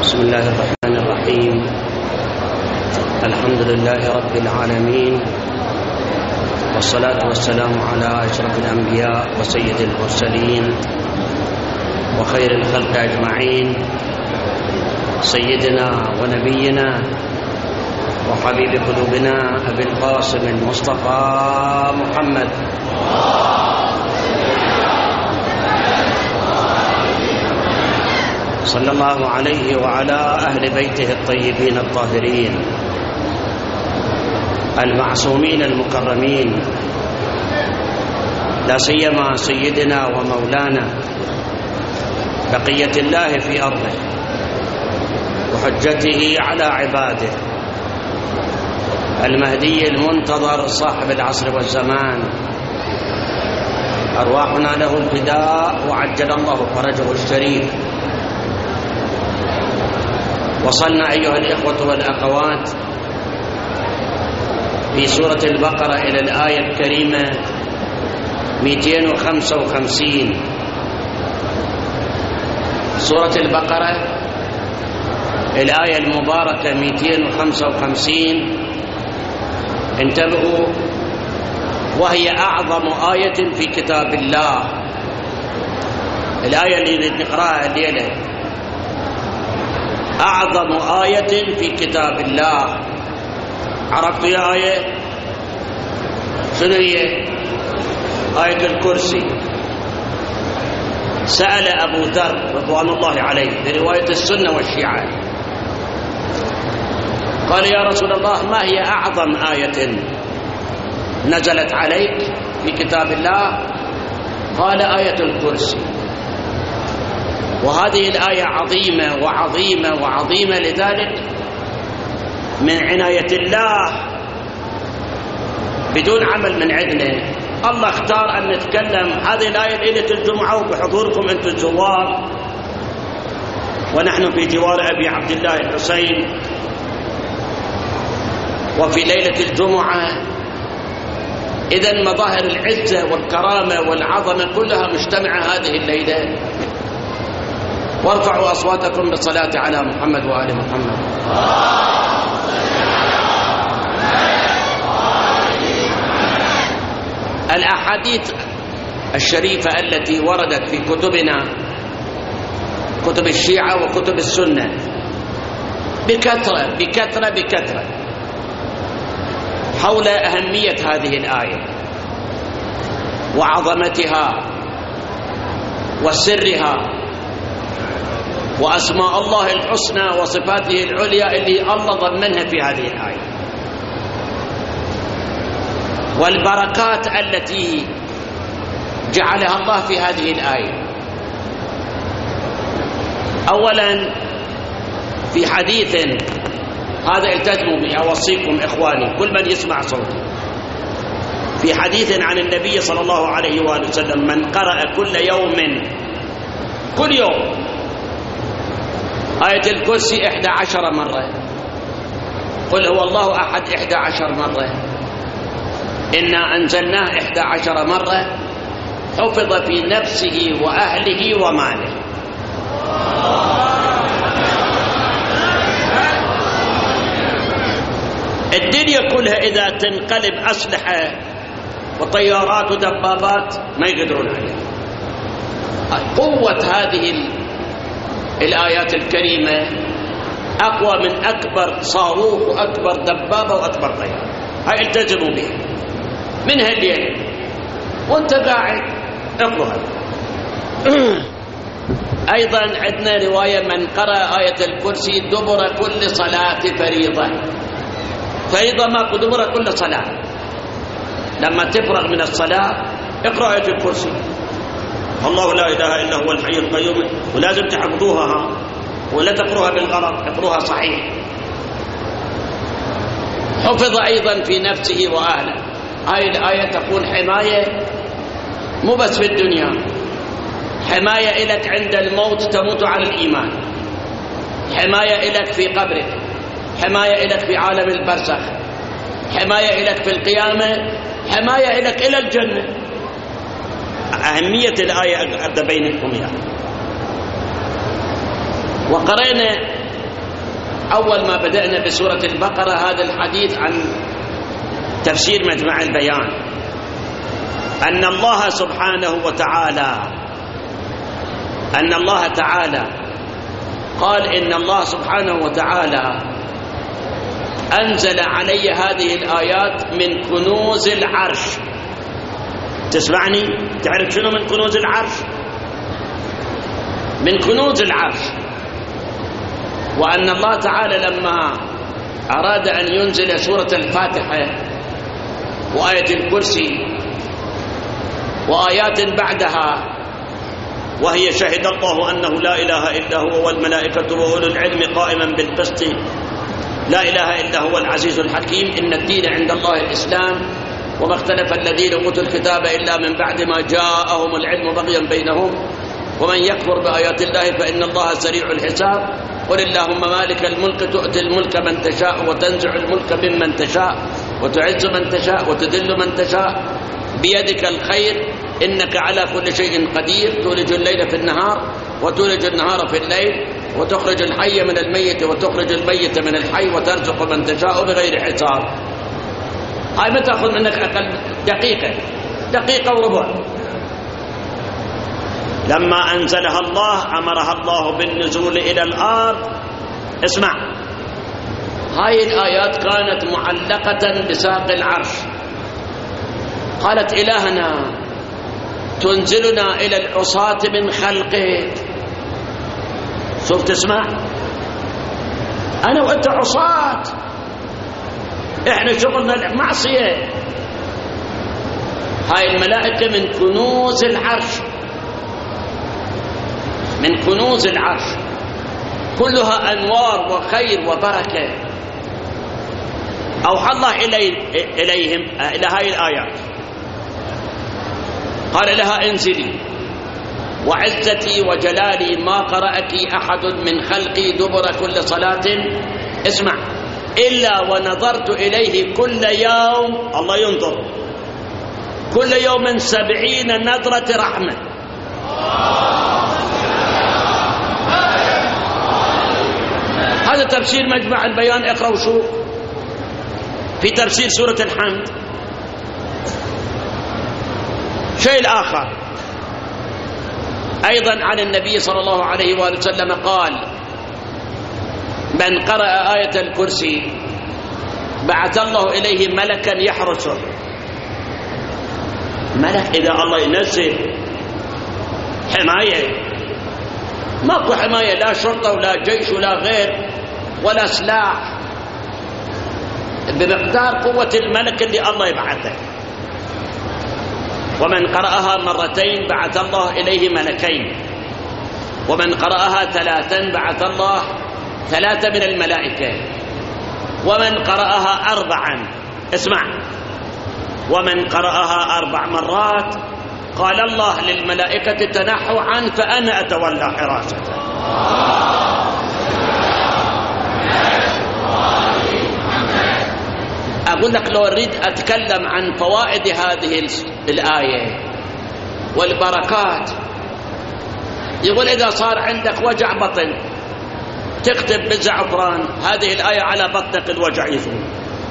بسم الله الرحمن الرحيم. الحمد لله رب العالمين، والصلاة والسلام على أشرف الأنبياء وسيد المرسلين وخير الخلق أجمعين، سيدنا ونبينا وحبيب قلوبنا أبي القاسم المصطفى محمد صلى الله عليه وعلى أهل بيته الطيبين الطاهرين المعصومين المكرمين، لا سيما سيدنا ومولانا بقية الله في أرضه وحجته على عباده، المهدي المنتظر صاحب العصر والزمان، أرواحنا له الفداء وعجل الله فرجه الشريف. وصلنا أيها الإخوة والأخوات في سورة البقرة إلى الآية الكريمة 255. سورة البقرة الآية المباركة 255، انتبهوا، وهي أعظم آية في كتاب الله. الآية اللي نقرأها الليلة أعظم آية في كتاب الله. عرفتوا يا آية؟ شنو هي؟ آية الكرسي. سأل أبو ذر رضوان الله عليه في رواية السنة والشيعة، قال يا رسول الله ما هي أعظم آية نزلت عليك في كتاب الله؟ قال آية الكرسي. وهذه الآية عظيمة وعظيمة وعظيمة، لذلك من عناية الله بدون عمل من عندنا الله اختار أن نتكلم هذه الآية ليلة الجمعة وبحضوركم أنتم الزوار، ونحن في جوار أبي عبد الله الحسين، وفي ليلة الجمعة. إذن مظاهر العزة والكرامة والعظمة كلها مجتمعة هذه الليلة. وارفعوا أصواتكم بالصلاة على محمد وآل محمد. الأحاديث الشريفة التي وردت في كتبنا، كتب الشيعة وكتب السنة، بكثرة بكثرة بكثرة حول أهمية هذه الآية وعظمتها وسرها وأسماء الله الحسنى وصفاته العليا اللي الله ضمنها في هذه الآية، والبركات التي جعلها الله في هذه الآية. أولا في حديث هذا التزموا به، أوصيكم إخواني كل من يسمع صوتي، في حديث عن النبي صلى الله عليه وآله وسلم من قرأ كل يوم آية الكرسي 11 مرة، قل هو الله أحد 11 مرة، إنا أنزلناه 11 مرة، حفظ في نفسه وأهله وماله. الدنيا كلها إذا تنقلب أسلحة وطيارات ودبابات ما يقدرون عليها. قوة هذه الآيات الكريمة أقوى من أكبر صاروخ وأكبر دبابة وأكبر طيارة. هاي التزموا بها منها الليل وانت قاعد اقرأها. أيضا عندنا رواية من قرأ آية الكرسي دبر كل صلاة فريضة. فريضة ما دبر كل صلاة، لما تفرغ من الصلاة اقرأ آية الكرسي، الله لا إله إلا هو الحي القيوم، ولازم تحفظوها ولا تقروها بالغلط، اقروها صحيح. حفظ أيضا في نفسه وأهله. هاي الآية تكون حماية مو بس في الدنيا، حماية إلك عند الموت تموت على الإيمان، حماية إلك في قبرك، حماية إلك في عالم البرزخ، حماية إلك في القيامة، حماية إلك إلى الجنة. أهمية الآية أبدأ بينكم يعني. وقرأنا أول ما بدأنا بسورة البقرة هذا الحديث عن تفسير مجمع البيان، أن الله سبحانه وتعالى قال إن الله سبحانه وتعالى أنزل علي هذه الآيات من كنوز العرش. تسمعني؟ تعرف شنو من كنوز العرش؟ من كنوز العرش. وأن الله تعالى لما أراد أن ينزل سورة الفاتحة وآية الكرسي وآيات بعدها وهي شهد الله أنه لا إله إلا هو والملائكة وأولو العلم قائما بالقسط لا إله إلا هو العزيز الحكيم إن الدين عند الله الإسلام وما اختلف الذين أوتوا الكتاب إلا من بعد ما جاءهم العلم بغيا بينهم ومن يكفر بآيات الله فإن الله سريع الحساب قل اللهم مالك الملك تؤتي الملك من تشاء وتنزع الملك ممن تشاء وتعز من تشاء وتذل من تشاء بيدك الخير إنك على كل شيء قدير تولج الليل في النهار وتولج النهار في الليل وتخرج الحي من الميت وتخرج الميت من الحي وترزق من تشاء بغير حساب. هاي ما تأخذ منك أقل دقيقة وربع. لما أنزلها الله أمرها الله بالنزول إلى الأرض. اسمع، هاي الآيات كانت معلقة بساق العرش. قالت إلهنا تنزلنا إلى العصاة من خلقك. شوف تسمع، أنا وأنت عصاة، إحنا شغلنا المعصية. هاي الملائكة من كنوز العرش، من كنوز العرش، كلها أنوار وخير وبركة. أوحى الله إليهم إلى هاي الآيات، قال لها انزلي وعزتي وجلالي ما قرأك أحد من خلقي دبر كل صلاة. اسمع، إلا ونظرت إليه كل يوم. الله ينظر كل يوم 70 نظرة رحمة. هذا تفسير مجمع البيان. اقرأوا شوف في تفسير سورة الحمد. شيء آخر أيضا عن النبي صلى الله عليه وآله وسلم قال من قرأ آية الكرسي بعث الله إليه ملكا يحرسه. ملك إذا الله ينزل حماية، ماكو حماية، لا شرطة ولا جيش ولا غير ولا سلاح، بمقدار قوة الملك اللي الله يبعثه. ومن قرأها مرتين بعث الله إليه ملكين، ومن قرأها 3 بعث الله 3 من الملائكة، ومن قرأها 4. اسمع، ومن قرأها 4 مرات قال الله للملائكة تنحوا عنه فأنا أتولى حراسته. أقول لك لو أريد أتكلم عن فوائد هذه الآية والبركات، يقول إذا صار عندك وجع بطن تكتب بالزعفران هذه الآية على بطنك الوجع يزول.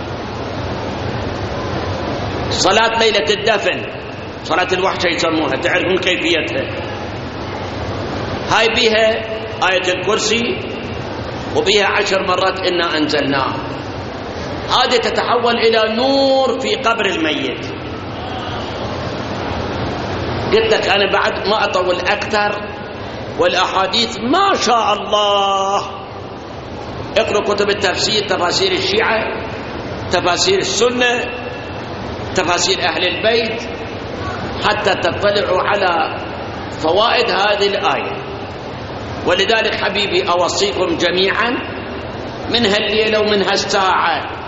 صلاة ليلة الدفن، صلاة الوحشة يسموها، تعرفون كيفيتها. هاي بيها آية الكرسي وبيها 10 مرات إنا أنزلناه. هذه تتحول إلى نور في قبر الميت. قلت لك أنا بعد ما أطول أكثر، والأحاديث ما شاء الله. اقرأوا كتب التفسير، تفاسير الشيعة، تفاسير السنة، تفاسير أهل البيت، حتى تطلعوا على فوائد هذه الآية. ولذلك حبيبي أوصيكم جميعا من هالليلة ومن هالساعة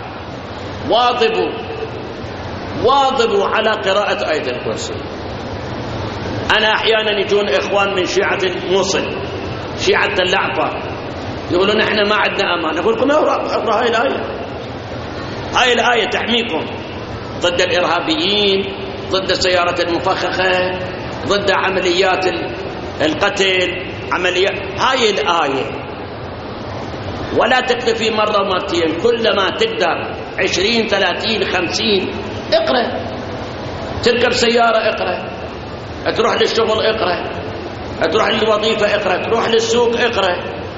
واظبوا على قراءة آية الكرسي. أنا أحيانا يجون إخوان من شيعة الموصل، شيعة اللعبة، يقولون إحنا ما عندنا أمان. أقول لكم اقرأ هاي الآية. هاي الآية تحميكم ضد الإرهابيين، ضد السيارة المفخخة، ضد عمليات القتل، عمليات. هاي الآية ولا تكتفي مرة ومرتين، كلما تقدر 20 30 50 اقرأ. تركب سيارة اقرأ، تروح للشغل اقرأ، تروح للوظيفة اقرأ، تروح للسوق اقرأ.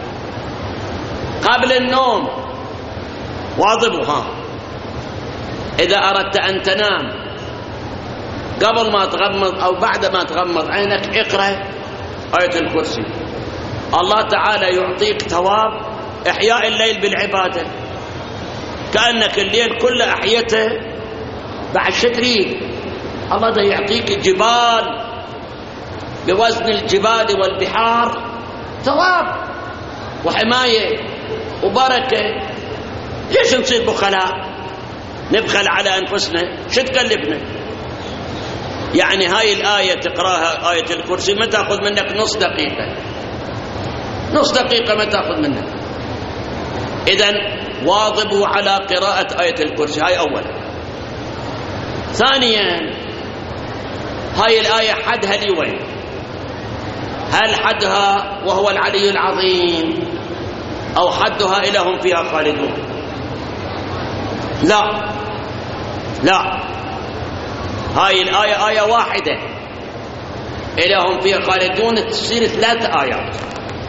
قبل النوم واظبها. إذا أردت أن تنام قبل ما تغمض أو بعد ما تغمض عينك اقرأ آية الكرسي. الله تعالى يعطيك ثواب إحياء الليل بالعبادة، كأنك الليل كله أحيته. بعد شتريك الله ده يعطيك جبال بوزن الجبال والبحار ثواب وحماية وبركة. ليش نصير بخلاء نبخل على أنفسنا؟ شو تكلفنا؟ يعني هاي الآية تقراها آية الكرسي ما تأخذ منك نص دقيقة، نص دقيقة ما تأخذ منك. إذن واظبوا على قراءة آية الكرسي، هاي أولا. ثانيا هاي الآية حدها لوين؟ هل حدها وهو العلي العظيم أو حدها إلى هم فيها خالدون؟ لا لا، هاي الآية آية واحدة إلى هم فيها خالدون تصير 3 آيات.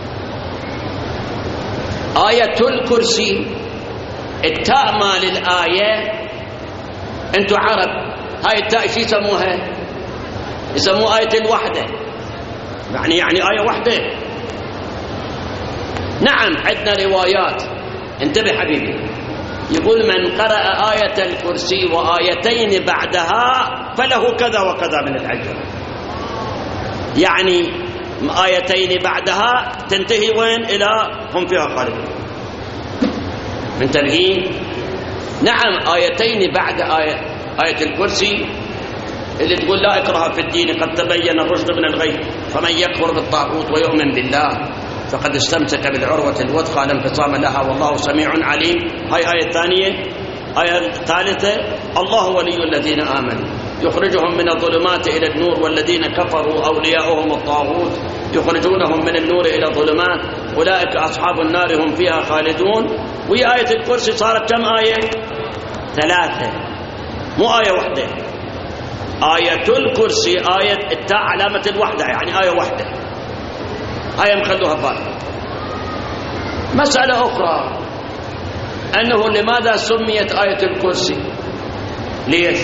آية الكرسي التاء مال الآية، أنتوا عرب هاي التاء شو يسموها؟ يسموها آية الوحدة، يعني آية واحدة. نعم عندنا روايات، انتبه حبيبي، يقول من قرأ آية الكرسي وآيتين بعدها فله كذا وكذا من الأجر. يعني آيتين بعدها تنتهي وين؟ إلى هم فيها خالدون. منتبهين؟ نعم آيتين بعد آية الكرسي اللي تقول لا إكراه في الدين قد تبين الرشد من الغي فمن يكفر بالطاغوت ويؤمن بالله فقد استمسك بالعروة الوثقى لا انفصام لها والله سميع عليم. هاي آية ثانية. آية ثالثة الله ولي الذين آمنوا يخرجهم من الظلمات إلى النور والذين كفروا أولياؤهم الطاغوت يخرجونهم من النور إلى الظلمات أولئك أصحاب النار هم فيها خالدون. وهي آية الكرسي صارت كم آية؟ 3، مو آية واحدة. آية الكرسي آية التاء علامة الوحدة، يعني آية واحدة. آية مخلوها بال. مسألة أخرى أنه لماذا سميت آية الكرسي؟ ليش؟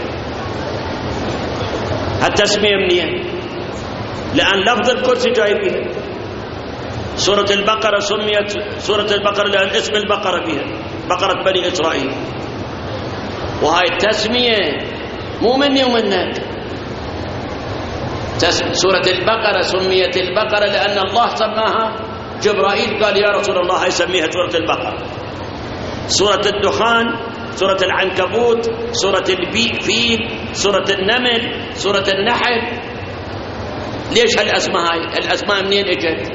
التسمية منين؟ لأن لفظ الكرسي جاي فيها. سورة البقرة سميت سورة البقرة لأن اسم البقرة فيها بقرة بني إسرائيل. وهاي التسمية مو مني ومنك. سورة البقرة سميت البقرة لأن الله سماها، جبرائيل قال يا رسول الله هاي سميها سورة البقرة. سورة الدخان، سورة العنكبوت، سورة الفيل، سورة النمل، سورة النحل. ليش هالأسماء هاي؟ الأسماء منين اجت؟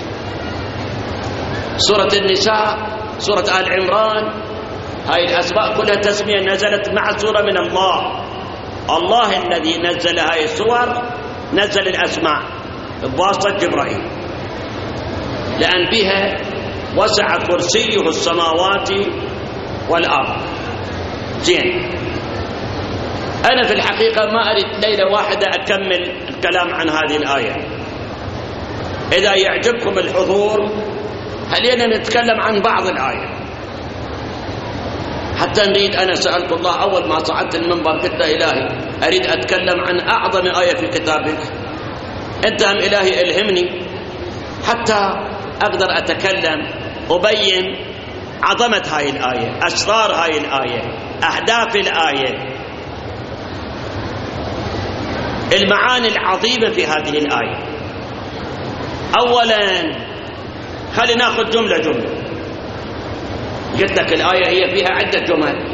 سورة النساء، سورة آل عمران، هاي الأسماء كلها تسمية نزلت مع سورة من الله. الله الذي نزل هاي السور نزل الأسماء بواسطة جبرائيل لأن بها وسع كرسيه السماوات والأرض. زين، أنا في الحقيقة ما أريد ليلة واحدة أكمل الكلام عن هذه الآية. إذا يعجبكم الحضور خلينا نتكلم عن بعض الآية حتى نريد. أنا سألت الله أول ما صعدت المنبر قلت له إلهي أريد أتكلم عن أعظم آية في كتابك، أنت هم إلهي ألهمني حتى أقدر أتكلم أبين عظمة هاي الآية، أسرار هاي الآية، أهداف الآية، المعاني العظيمة في هذه الآية. أولا خلينا ناخذ جملة جملة. قلت لك الآية هي فيها عدة جمل.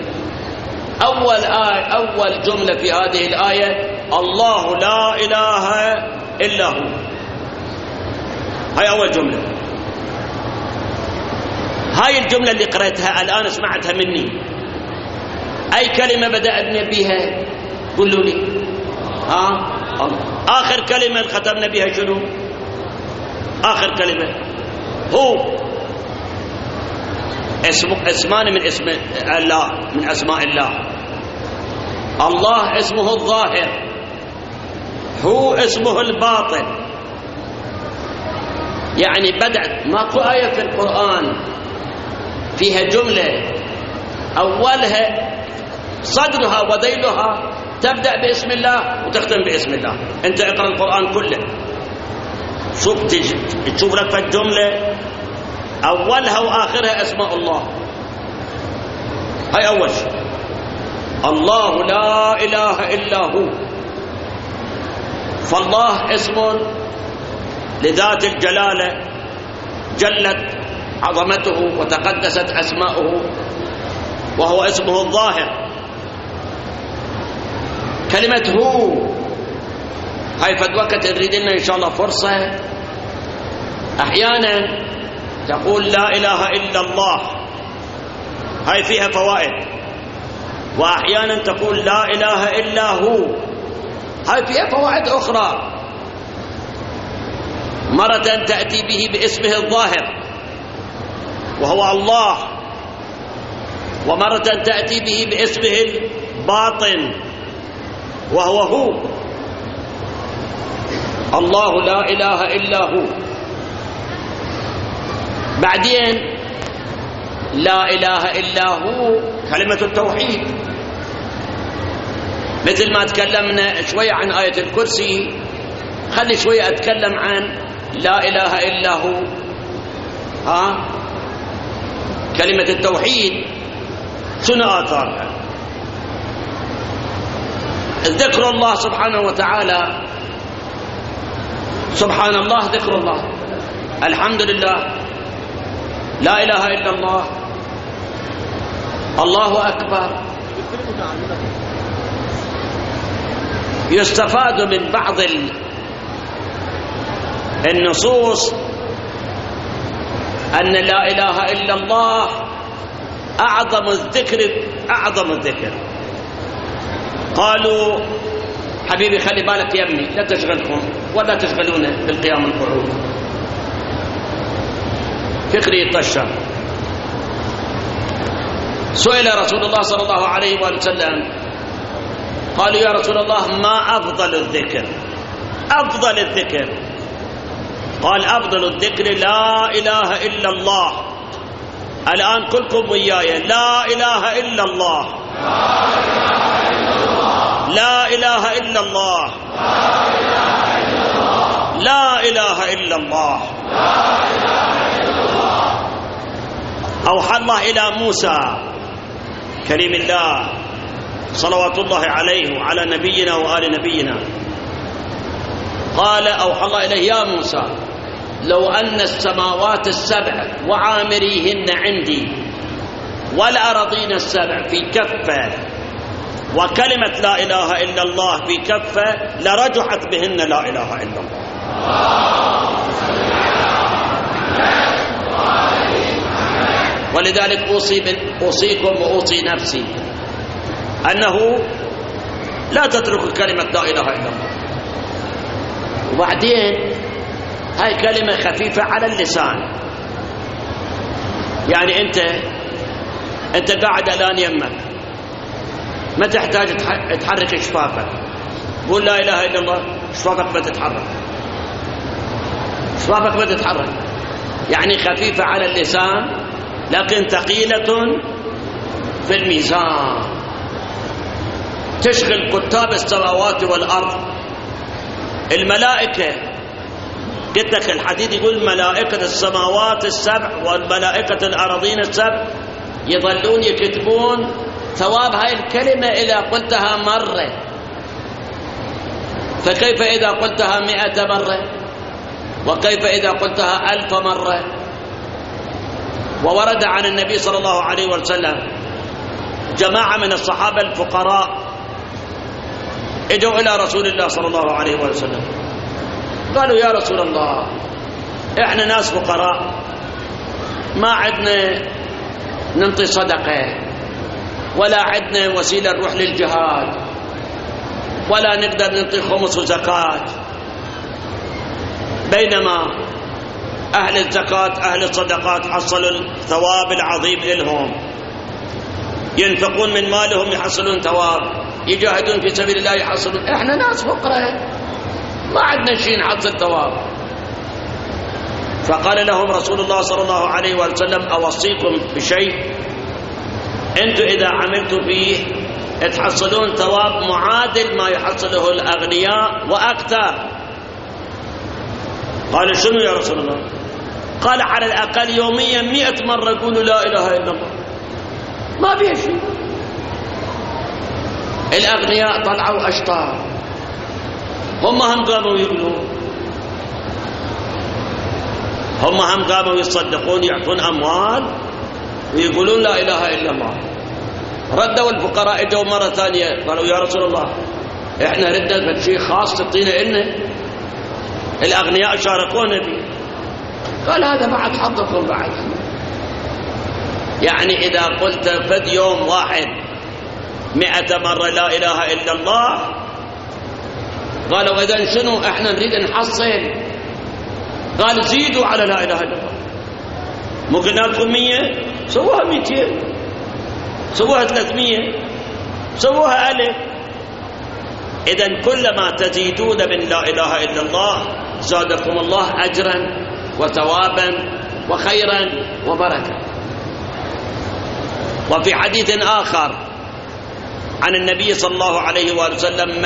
أول جملة في هذه الآية الله لا إله إلا هو. هاي أول جملة. هاي الجملة اللي قرأتها الآن سمعتها مني، أي كلمة بدأنا بها؟ قولوا لي. آخر كلمة ختمنا بها شنو؟ آخر كلمة هو. اسمان من اسم الله، من أسماء الله. الله اسمه الظاهر، هو اسمه الباطن. يعني بدأت ماكو آية في القرآن فيها جملة أولها صدرها وذيلها تبدأ باسم الله وتختم باسم الله. أنت اقرأ القرآن كله، شوف تشوف لك في الجملة أولها وآخرها أسماء الله. هاي أول شيء. الله لا إله إلا هو، فالله اسم لذات الجلالة، جلت عظمته وتقدست أسماؤه، وهو اسمه الظاهر. كلمة هو هاي فد وقت تريد لنا إن شاء الله فرصة، أحيانا تقول لا إله إلا الله، هاي فيها فوائد. وأحيانا تقول لا إله إلا هو، هاي فيها فوائد أخرى. مرة تأتي به باسمه الظاهر وهو الله، ومرة تأتي به باسمه الباطن وهو هو. الله لا إله إلا هو. بعدين لا إله إلا هو كلمة التوحيد، مثل ما تكلمنا شوية عن آية الكرسي، خلي شوية أتكلم عن لا إله إلا هو. كلمة التوحيد شنو آثارها؟ ذكر الله سبحانه وتعالى. سبحان الله ذكر الله، الحمد لله، لا إله إلا الله، الله أكبر. يستفاد من بعض النصوص أن لا إله إلا الله أعظم الذكر، أعظم الذكر. قالوا حبيبي خلي بالك يا ابني، لا تشغلكم ولا تشغلونه بالقيام القعود. فكري طشة. سئل رسول الله صلى الله عليه وآله وسلم، قالوا يا رسول الله ما أفضل الذكر؟ أفضل الذكر. قال أفضل الذكر لا إله إلا الله. الآن كلكم وياي، لا إله إلا الله، لا إله إلا الله، لا إله إلا الله. أوحى الله إلى موسى كريم الله صلوات الله عليه وعلى نبينا وآل نبينا، قال أوحى الله إليه يا موسى لو أن السماوات السبع وعامريهن عندي والأراضين السبع في كفة وكلمة لا إله إلا الله في كفة لرجحت بهن لا إله إلا الله. ولذلك أوصيكم وأوصي نفسي أنه لا تتركوا كلمة لا إله إلا الله. وبعدين هاي كلمة خفيفة على اللسان، يعني أنت قاعد الآن يمك، ما تحتاج تحرك شفافك، قول لا إله إلا الله، شفافك ما تتحرك، شفافك ما تتحرك، يعني خفيفة على اللسان لكن ثقيلة في الميزان، تشغل كتاب السماوات والأرض. الملائكة قلت لك الحديث يقول ملائكة السماوات السبع والملائكة الأراضين السبع يظلون يكتبون ثواب هاي الكلمة إذا قلتها مرة، فكيف إذا قلتها 100 مرة؟ وكيف إذا قلتها 1000 مرة؟ وورد عن النبي صلى الله عليه وسلم جماعة من الصحابة الفقراء اجوا إلى رسول الله صلى الله عليه وسلم، قالوا يا رسول الله احنا ناس فقراء، ما عندنا ننطي صدقة ولا عندنا وسيلة نروح للجهاد ولا نقدر ننطي خمس وزكاة، بينما أهل الزكاة أهل الصدقات حصلوا الثواب العظيم إلهم، ينفقون من مالهم يحصلون ثواب، يجاهدون في سبيل الله يحصلون. إحنا ناس فقراء ما عندنا شيء نحصل ثواب. فقال لهم رسول الله صلى الله عليه وسلم أوصيكم بشيء أنتم إذا عملتوا فيه تحصلون ثواب معادل ما يحصله الأغنياء وأكثر. قال شنو يا رسول الله؟ قال على الأقل يوميا 100 مرة يقولوا لا إله إلا الله، ما بيه شيء. الأغنياء طلعوا أشطار، هم قاموا يقولون، هم قاموا يصدقون يعطون أموال ويقولون لا إله إلا الله. ردوا الفقراء اجوا مرة ثانية قالوا يا رسول الله احنا ردنا شيء خاص تعطينا إلنا، الأغنياء شاركونا به. قال هذا بعد حظكم بعد. يعني إذا قلت فد يوم واحد 100 مرة لا إله إلا الله، قالوا إذن شنو احنا نريد نحصل؟ قال زيدوا على لا إله إلا الله، مو قلنا لكم 100 سووها 200 سووها 300 سووها 1000. إذن كلما تزيدون من لا إله إلا الله زادكم الله أجرا وثوابا وخيرا وبركة. وفي حديث آخر عن النبي صلى الله عليه وسلم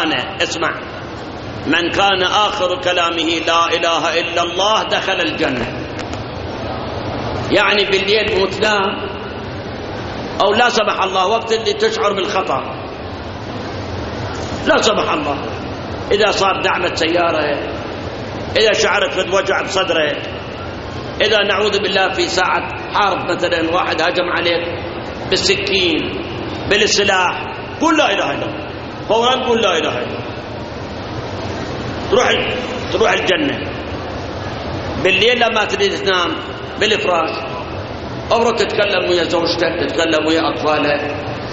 من كان آخر كلامه لا إله إلا الله دخل الجنة. يعني بالليل وتنام أو لا سمح الله وقت اللي تشعر بالخطر، لا سمح الله إذا صار دعمة سيارة، إذا شعرت بوجع بصدرك، إذا نعوذ بالله في ساعة حرب مثلا واحد هجم عليك بالسكين بالسلاح، قل لا إله إلا الله فورا، قل لا إله إلا الله تروح الجنة. بالليل لما تريد تنام بالفراش أمرك تتكلم ويا زوجتك، تتكلم ويا أطفالك،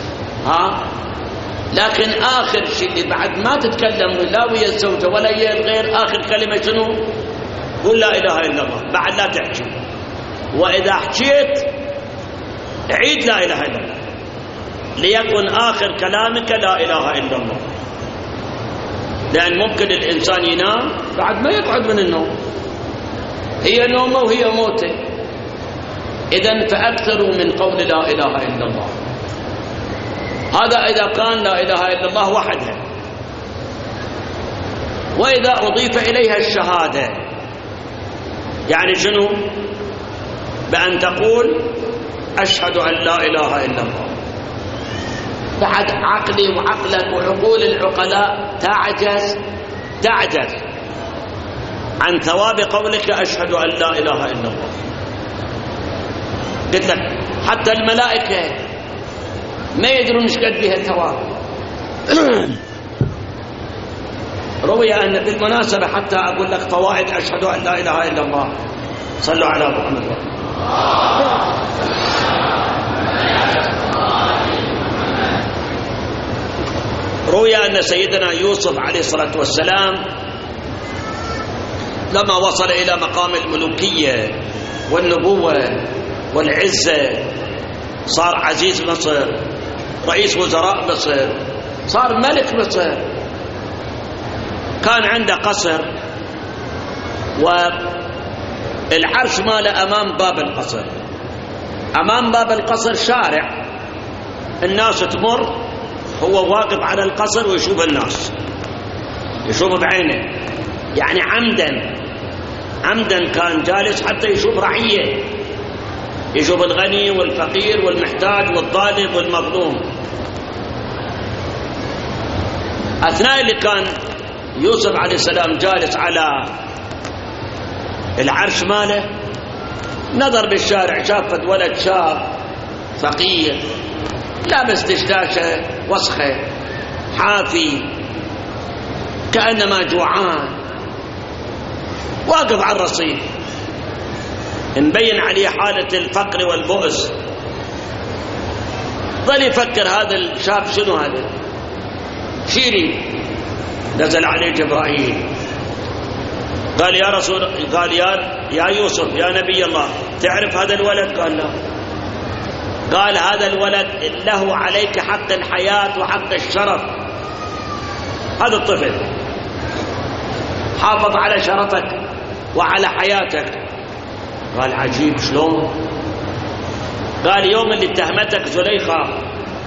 لكن آخر شيء اللي بعد ما تتكلم لا ويا الزوجة ولا ويا الغير، آخر كلمة شنو؟ قل لا إله إلا الله، بعد لا تحكي. وإذا حكيت عيد لا إله إلا الله ليكن آخر كلامك لا إله إلا الله، لأن ممكن الإنسان ينام بعد ما يقعد من النوم، هي نومه وهي موته. إذن فأكثروا من قول لا إله إلا الله. هذا إذا كان لا إله إلا الله وحدها. وإذا أضيف إليها الشهادة يعني شنو؟ بأن تقول أشهد أن لا إله إلا الله، بعد عقلي وعقلك وعقول العقلاء تعجز عن ثواب قولك أشهد أن لا إله إلا الله. قلت لك حتى الملائكة ما يدرون ايش قد بها الثواب. روي أن بالمناسبة حتى أقول لك فوائد أشهد أن لا إله إلا الله، صلوا على محمد. روي أن سيدنا يوسف عليه الصلاة والسلام لما وصل إلى مقام الملوكية والنبوة والعزة صار عزيز مصر، رئيس وزراء مصر، صار ملك مصر. كان عنده قصر والعرش ماله أمام باب القصر، أمام باب القصر شارع الناس تمر، هو واقف على القصر ويشوف الناس، يشوف بعينه، يعني عمدا كان جالس حتى يشوف رعية، يشوف الغني والفقير والمحتاج والظالم والمظلوم. أثناء اللي كان يوسف عليه السلام جالس على العرش ماله نظر بالشارع، شافت ولد شاب فقير لابس دشداشة وسخة حافي كأنما جوعان، واقف على الرصيف مبين عليه حالة الفقر والبؤس. ظل يفكر هذا الشاب شنو هذا شيري. نزل عليه جبرائيل قال يا رسول، قال يا يا يوسف يا نبي الله تعرف هذا الولد؟ قال لا. قال هذا الولد له عليك حق الحياة وحق الشرف. هذا الطفل حافظ على شرفك وعلى حياتك. قال عجيب شلون؟ قال يوم اللي اتهمتك زليخة،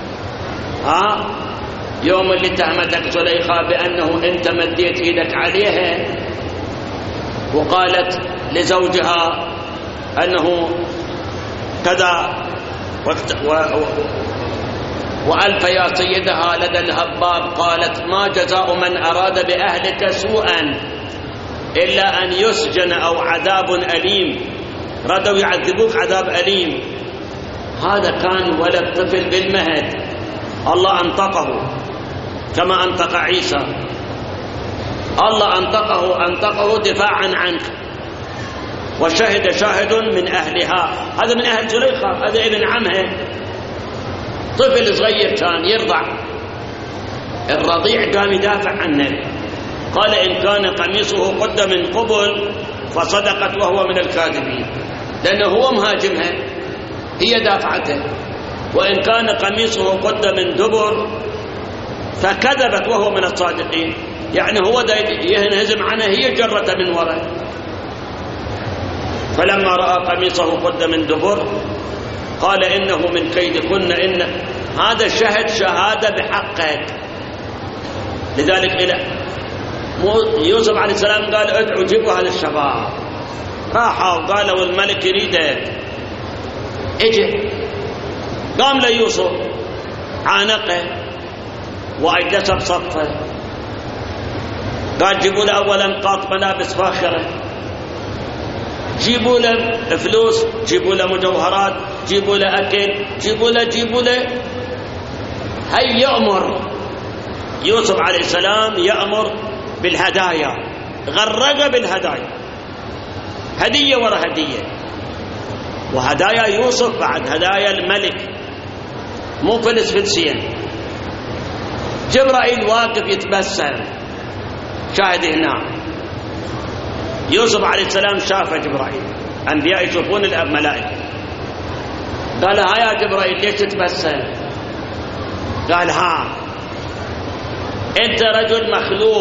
يوم اللي اتهمتك زليخة بأنه أنت مديت إيدك عليها وقالت لزوجها أنه كذا وألف يا سيدها لدى الهباب، قالت ما جزاء من أراد بأهلك سوءا إلا أن يسجن أو عذاب أليم. ردوا يعذبوك عذاب أليم. هذا كان ولد طفل بالمهد، الله أنطقه كما أنطق عيسى. الله أنطقه دفاعا عنك. وشهد شاهد من أهلها، هذا من أهل زليخة، هذا ابن عمها، طفل صغير كان يرضع. الرضيع قام يدافع عنه، قال إن كان قميصه قد من قبل فصدقت وهو من الكاذبين، لأنه هو مهاجمها، هي دافعته. وإن كان قميصه قد من دبر فكذبت وهو من الصادقين، يعني هو ينهزم عنها، هي جرته من وراء. فلما رأى قميصه قد من دبر قال إنه من كيدكن، إن هذا شهد شهادة بحقك. لذلك يوسف عليه السلام قال ادعوا جيبوا هذا الشباب. راحوا وقالوا الملك يريدك. اجي قام ليوسف عانقه وأجلسه بصفه. قال جيبوا له أولا قاط ملابس فاخرة، جيبوا له فلوس، جيبوا له مجوهرات، جيبوا له أكل، جيبوا له. هي يأمر يوسف عليه السلام، يأمر بالهدايا، غرق بالهدايا، هدية ورا هدية. وهدايا يوسف بعد هدايا الملك، مو فلسفلسين. جبرائيل واقف يتبسم، شاهد هنا. يوسف عليه السلام شاف جبرائيل، أنبياء يشوفون الملائكة. قال ها يا جبرائيل ليش تتبسم؟ قال ها أنت رجل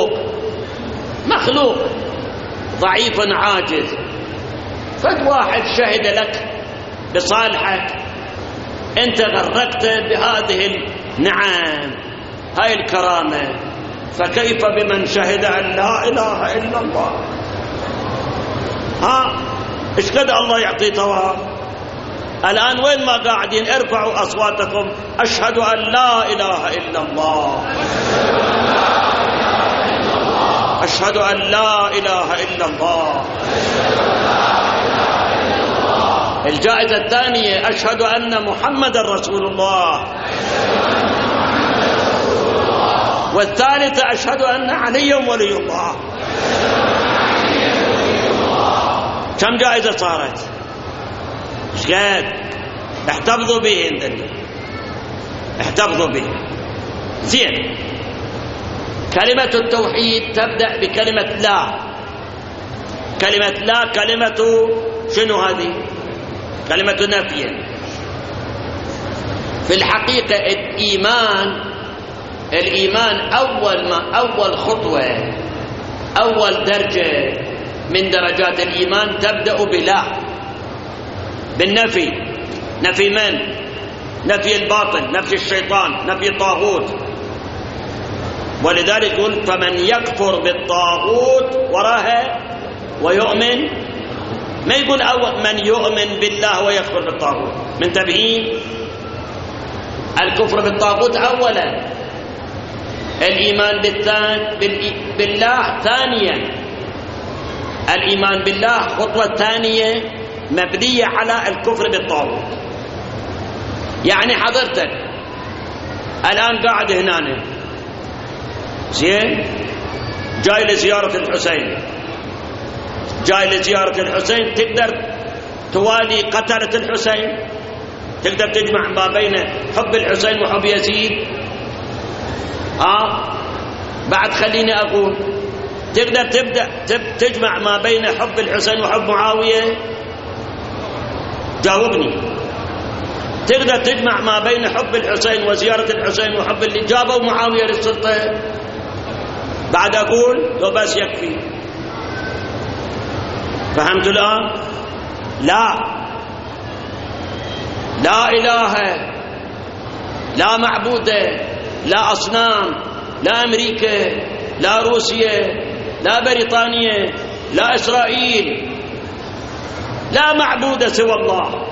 مخلوق ضعيف عاجز، فد واحد شهد لك بصالحك، أنت غرقت بهذه النعم، هاي الكرامة، فكيف بمن شهد أن لا إله إلا الله؟ إيش قد الله يعطي ثواب. الآن وين ما قاعدين ارفعوا أصواتكم، أشهد أن لا إله إلا الله، أشهد أن لا إله إلا الله. الجائزة الثانية أشهد أن محمد رسول الله. والثالثة أشهد أن علي ولي الله. كم جائزة صارت؟ ايش قد؟ احتفظوا به عندنا، احتفظوا به. زين، كلمة التوحيد تبدأ بكلمة لا. كلمة لا كلمة شنو هذه؟ كلمة نفي. في الحقيقة الإيمان أول خطوة، أول درجة من درجات الإيمان تبدأ بلا، بالنفي. نفي من؟ نفي الباطل، نفي الشيطان، نفي الطاغوت. ولذلك يقول فمن يكفر بالطاغوت وراها ويؤمن، ما يقول أول من يؤمن بالله ويكفر بالطاغوت. من تبيين الكفر بالطاغوت أولا، الإيمان بالله ثانيا. الإيمان بالله خطوة ثانية مبنية على الكفر بالطاغوت. يعني حضرتك الآن قاعد هنا زين، جاي لزيارة الحسين، جاي لزيارة الحسين، تقدر توالي قتلة الحسين؟ تقدر تجمع ما بين حب الحسين وحب يزيد؟ بعد خليني أقول تقدر تبدأ تجمع ما بين حب الحسين وحب معاوية؟ جاوبني. تقدر تجمع ما بين حب الحسين وزيارة الحسين وحب اللي جابوا معاوية للسلطة؟ بعد أقول لو بس يكفي. فهمت الآن؟ لا إله، لا معبود، لا أصنام، لا أمريكا، لا روسيا، لا بريطانيا، لا إسرائيل، لا معبود سوى الله.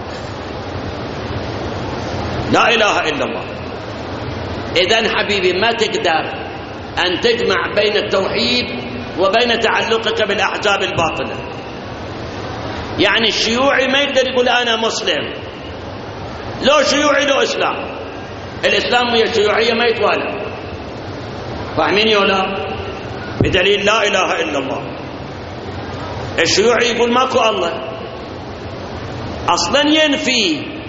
لا إله إلا الله. إذن حبيبي ما تقدر أن تجمع بين التوحيد وبين تعلقك بالأحزاب الباطلة. يعني الشيوعي ما يقدر يقول أنا مسلم، لو شيوعي لو إسلام. الإسلام ويا الشيوعية ما يتوالى. فاهمين ولا؟ بدليل لا إله إلا الله. الشيوعي يقول ماكو الله، أصلا ينفي.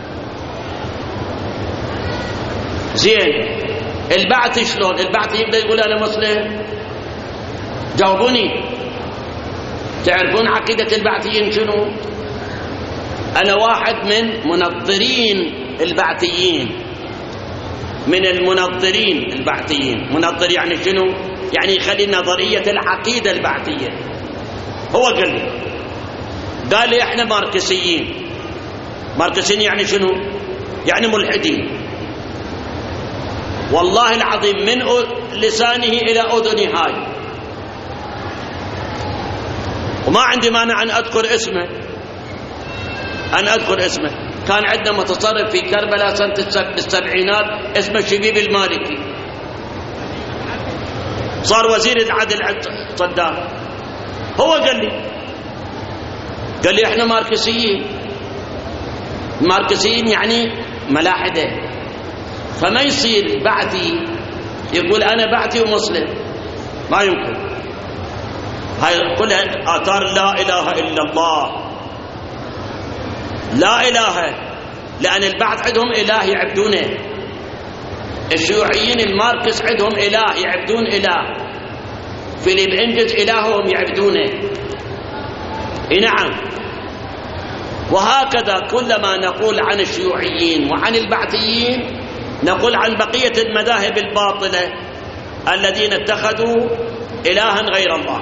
زين، البعث شلون؟ البعث يقدر يقول أنا مسلم؟ جاوبوني. تعرفون عقيدة البعثيين شنو؟ أنا واحد من منظرين البعثيين، من المنظرين البعثيين. منظر يعني شنو؟ يعني يخلي نظرية العقيدة البعثية. هو قال لي احنا ماركسيين. ماركسيين يعني شنو؟ يعني ملحدين. والله العظيم من لسانه إلى أذني هاي، وما عندي مانع أن أذكر اسمه. كان عندنا متصرف في كربلاء سنة السبعينات اسمه شبيب المالكي، صار وزير العدل صدام. هو قال لي احنا ماركسيين يعني ملاحدة. فما يصير بعثي يقول أنا بعثي ومسلم، ما يمكن. هاي كلها آثار لا إله إلا الله. لا إله، لأن البعث عندهم إله يعبدونه. الشيوعيين الماركس عندهم إله يعبدون إله. فيليب إنجلز إلههم يعبدونه. نعم. وهكذا كلما نقول عن الشيوعيين وعن البعثيين نقول عن بقية المذاهب الباطلة الذين اتخذوا إلها غير الله.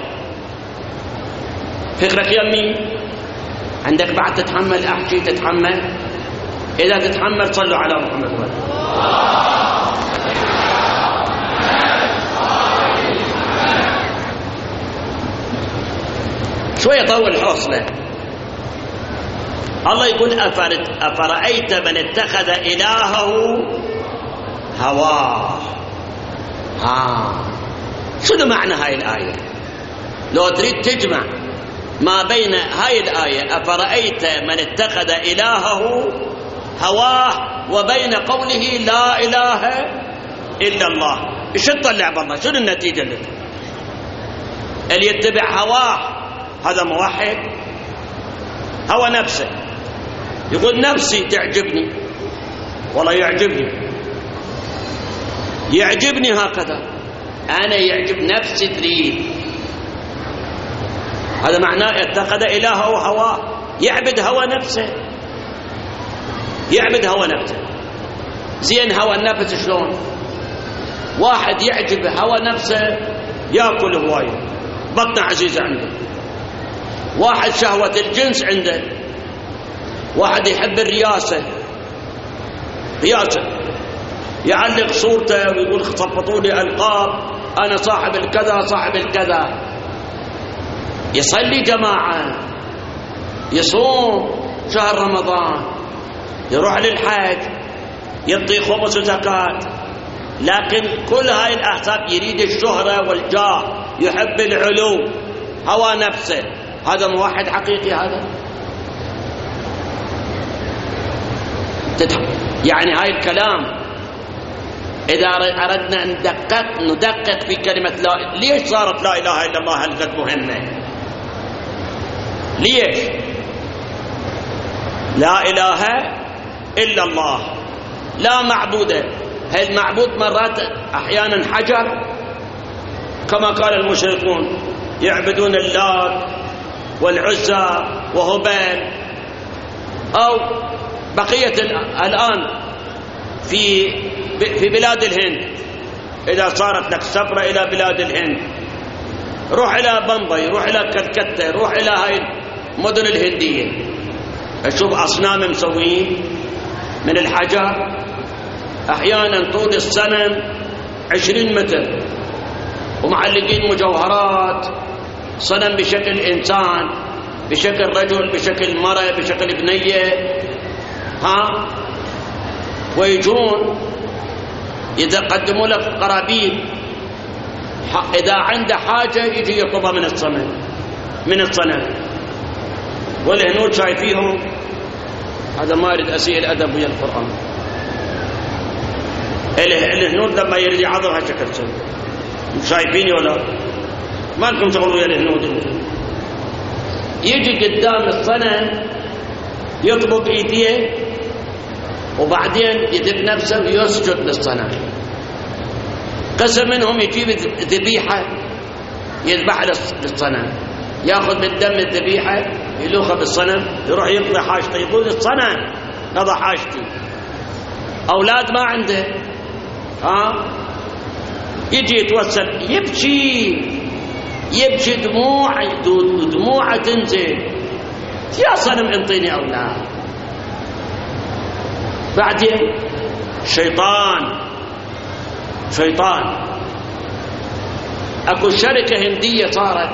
فكرك يمي؟ عندك بعد تتحمل؟ أحكي تتحمل؟ إذا تتحمل صلوا على محمد. شوية طول حوصله. الله يقول أفرأيت من اتخذ إلهه هواه. شنو معنى هاي الآية؟ لو تريد تجمع ما بين هاي الآية أفرأيت من اتخذ إلهه هواه وبين قوله لا إله إلا الله، إيش تطلع بالله؟ شنو النتيجة لك؟ اللي يتبع هواه هذا موحد؟ هوى نفسه، يقول نفسي تعجبني، والله يعجبني هكذا، أنا يعجب نفسي تريد. هذا معناه اتخذ إلهه هواه، يعبد هوى نفسه. زين هوى النفس شلون؟ واحد يعجب هوى نفسه يأكل هواية، بطنه عزيزة عنده. واحد شهوة الجنس عنده. واحد يحب الرياسة، يعلق صورته ويقول صفطوا لي ألقاب، أنا صاحب الكذا. يصلي جماعة، يصوم شهر رمضان، يروح للحج، يعطي خمس وزكاة، لكن كل هاي الأحزاب يريد الشهرة والجاه، يحب العلو، هوى نفسه. هذا موحد حقيقي هذا؟ يعني هاي الكلام إذا أردنا أن ندقق في كلمة لا، ليش صارت لا إله إلا الله هالقد مهمة؟ ليش؟ لا إله إلا الله، لا معبود. المعبود مرات أحيانا حجر، كما قال المشركون يعبدون اللات والعزى وهبال، أو بقية الآن في بلاد الهند. إذا صارت لك سفرة إلى بلاد الهند، روح إلى بمبي، روح إلى كلكتة، روح إلى هاي المدن الهندية، أشوف أصنام مسوين من الحجر، أحيانا طول السنة 20 متر، ومعلقين مجوهرات، صنم بشكل إنسان، بشكل رجل، بشكل مرأة، بشكل بنية، ويجون يقدموا لك قرابين، إذا عنده حاجة يجي يطلبها من الصنم. والهنود شايفيهم، هذا ما أريد أسيء الأدب ويا القرآن، الهنود لما يريد يعظمها شكل سوي، شايفيني ولا ما لكم شغل ويا الهنود؟ يجي قدام الصنم يطلب ايديه، وبعدين يدب نفسه ويسجد للصنم. قسم منهم يجيب ذبيحة يذبح للصنم، ياخذ من دم الذبيحة يلوخها بالصنم، يروح يقضي حاجته، يقول الصنم قضى حاجتي. أولاد ما عنده، يجي يتوسل، يبكي دموع تنزل، يا صنم انطيني أولاد. بعدين شيطان اكو شركة هندية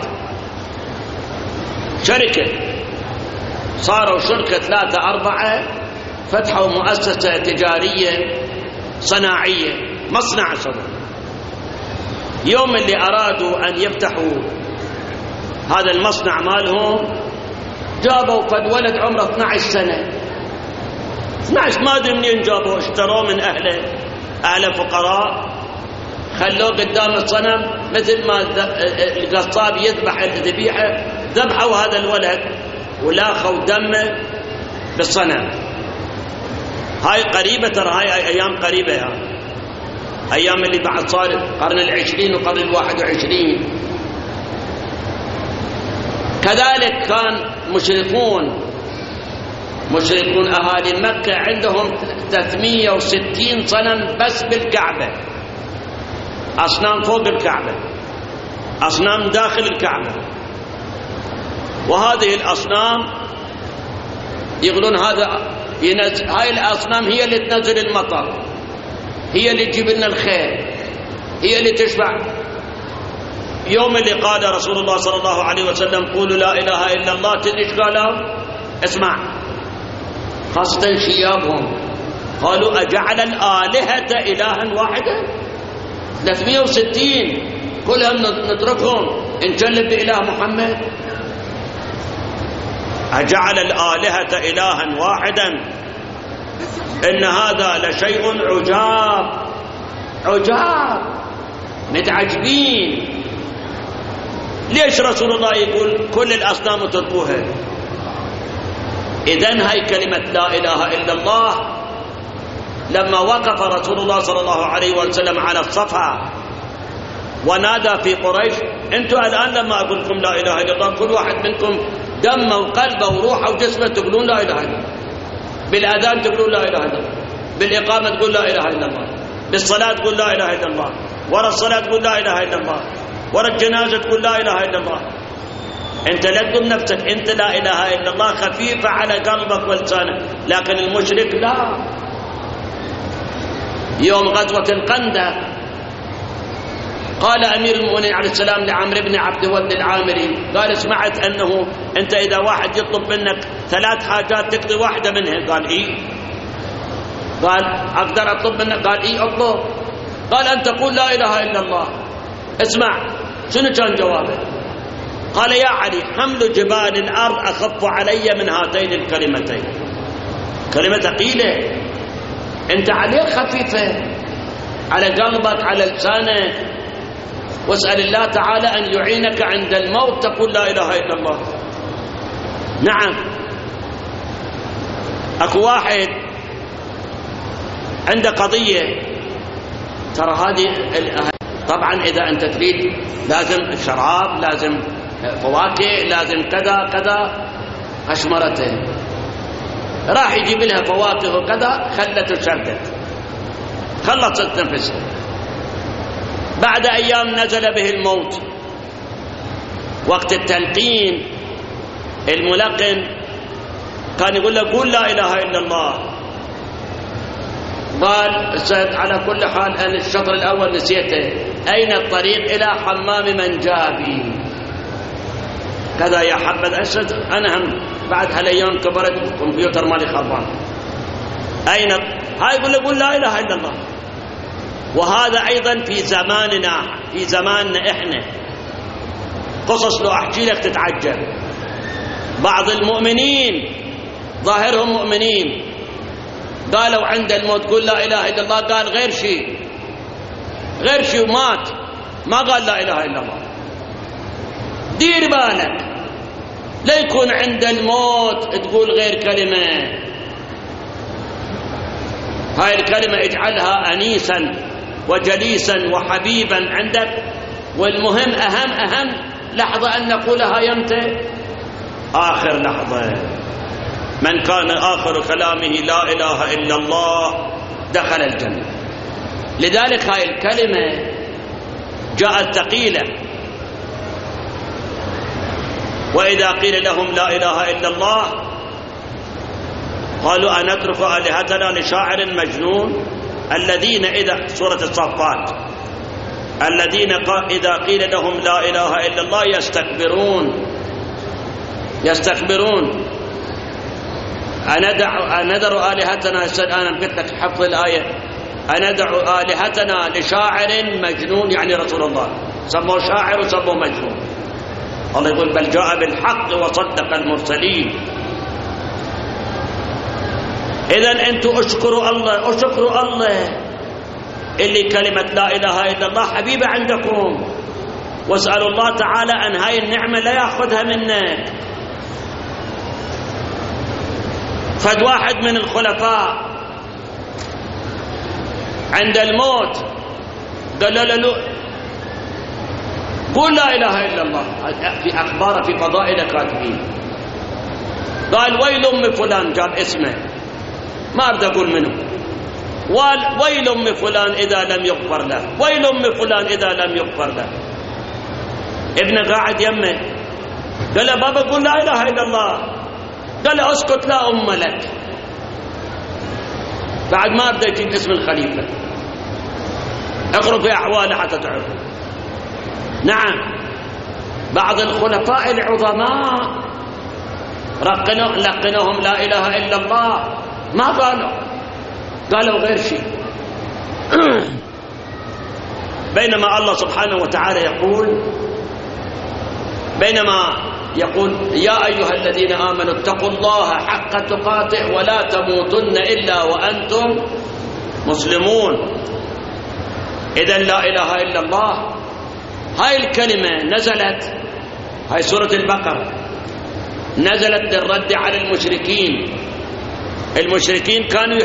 صاروا شركة 3 4 فتحوا مؤسسة تجارية صناعية، مصنع صغير. يوم اللي أرادوا أن يفتحوا هذا المصنع مالهم، جابوا قد ولد عمره 12 سنة، 12 ما أدري منين جابوه، اشتروه من أهل فقراء، خلوه قدام الصنم مثل ما القصاب يذبح الذبيحة، ذبحوا هذا الولد ولاخوا دمه بالصنم. هاي قريبة، ترى هاي أيام قريبة، أيام اللي بعد صارت قرن 20 وقرن 21. كذلك كان مشركون أهالي مكة عندهم 360 صنم بس بالكعبة، أصنام فوق الكعبة، أصنام داخل الكعبة. وهذه الأصنام يقولون هاي الأصنام هي اللي تنزل المطر، هي اللي تجيب لنا الخير، هي اللي تشبع. يوم اللي قال رسول الله صلى الله عليه وسلم قولوا لا إله إلا الله، تدري ايش قالوا؟ اسمع، خاصة شيابهم، قالوا أجعل الآلهة إلها واحدا؟ 360 كلهم نتركهم نجلب بإله محمد؟ أجعل الآلهة إلها واحدا إن هذا لشيء عجاب، متعجبين. ليش رسول الله يقول كل الأصنام تركوها؟ إذن هاي كلمة لا إله إلا الله لما وقف رسول الله صلى الله عليه وسلم على الصفا ونادى في قريش، انتم الآن لما أقول لكم لا إله إلا الله كل واحد منكم دمه وقلبه وروحه وجسمه تقولون لا إله إلا الله، بالأذان تقولون لا إله إلا الله، بالإقامة تقول لا إله إلا الله، بالصلاة تقول لا إله إلا الله، ورا الصلاة تقول لا إله إلا الله، ورا الجنازة تقول لا إله إلا الله. انت لا تقول نفسك انت لا إله إلا الله خفيفة على قلبك ولسانك، لكن المشرك لا. يوم غزوة الخندق قال أمير المؤمنين عليه السلام لعمرو بن عبد الود العامري، قال سمعت أنه أنت إذا واحد يطلب منك 3 حاجات تقضي واحدة منها. قال إيه؟ قال أقدر أطلب منك؟ قال إيه أطلب. قال أن تقول لا إله إلا الله. اسمع شنو كان جوابه؟ قال يا علي حمل جبال الأرض أخف علي من هاتين الكلمتين. كلمة ثقيلة، أنت عليك خفيفة على قلبك على لسانك، واسأل الله تعالى أن يعينك عند الموت تقول لا إله إلا الله. نعم، أكو واحد عنده قضية، ترى هذه طبعا إذا أنت تريد لازم شراب، لازم فواكه، لازم كذا كذا، أشمرته راح يجيب لها فواكه وكذا، خلته شردت، خلصت نفسها. بعد أيام نزل به الموت. وقت التلقين الملقن كان يقول له قول لا إله إلا الله. قال على كل حال أنا الشطر الأول نسيته، أين الطريق إلى حمام من جابي كذا يا حبذا أسد. أنا هم بعد هالأيام كبرت الكمبيوتر مالي خربان. أين هاي يقول له قول لا إله إلا الله. وهذا أيضا في زماننا، في زماننا إحنا قصص لو أحكي لك تتعجب. بعض المؤمنين ظاهرهم مؤمنين قالوا عند الموت قل لا إله إلا الله، قال غير شيء، غير شيء ومات، ما قال لا إله إلا الله. دير بالك لا يكون عند الموت تقول غير كلمة. هاي الكلمة اجعلها أنيسا وجليسا وحبيبا عندك، والمهم أهم لحظة أن نقولها يمتى؟ آخر لحظة. من كان آخر كلامه لا إله إلا الله دخل الجنة. لذلك هاي الكلمة جاءت ثقيلة. وإذا قيل لهم لا إله إلا الله قالوا أنترك آلهتنا لشاعر مجنون. الذين إذا سورة الصفات الذين إذا قيل لهم لا إله إلا الله يستكبرون. أندع آلهتنا، أنا قلت لك حفظ الآية، أندع آلهتنا لشاعر مجنون، يعني رسول الله سموه شاعر وسموه مجنون. الله يقول بل جاء بالحق وصدق المرسلين. إذن أنتم اشكروا الله اللي كلمة لا إله إلا الله حبيبة عندكم، واسألوا الله تعالى أن هاي النعمة لا يأخذها منك. فد واحد من الخلفاء عند الموت قال له قول لا إله إلا الله. في أخبار في فضائل كاتبين قال ويل أم فلان، جاب اسمه ما أريد أقول منه، ويل أم فلان إذا لم يغفر له، ويل أم فلان إذا لم يغفر له. ابنه قاعد يمه قال له بابا قول لا إله إلا الله. قال له اسكت لا أم لك. بعد ما أبدأ يجيب اسم الخليفة، اقرأ في أحواله حتى تعرف. نعم بعض الخلفاء العظماء لقنهم لا إله إلا الله، ما قالوا غير شيء. بينما الله سبحانه وتعالى يقول يا أيها الذين آمنوا اتقوا الله حق تقاته ولا تموتن إلا وأنتم مسلمون. إذن لا إله إلا الله هاي الكلمة نزلت، هاي سورة البقرة نزلت للرد على المشركين. المشركين كانوا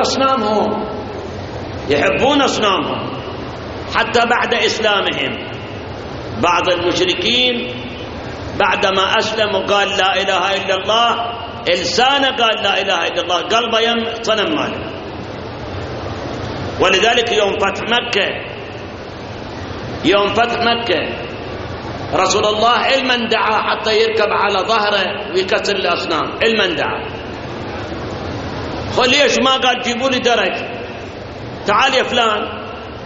يحبون أصنامهم حتى بعد إسلامهم. بعض المشركين بعدما أسلموا قال لا إله إلا الله، لسانه قال لا إله إلا الله، قلبه يم صنم ماله. ولذلك يوم فتح مكة رسول الله علما دعا حتى يركب على ظهره ويكسر الأصنام، علما دعا. ليش ما قال جيبوا لي درج، تعال يا فلان.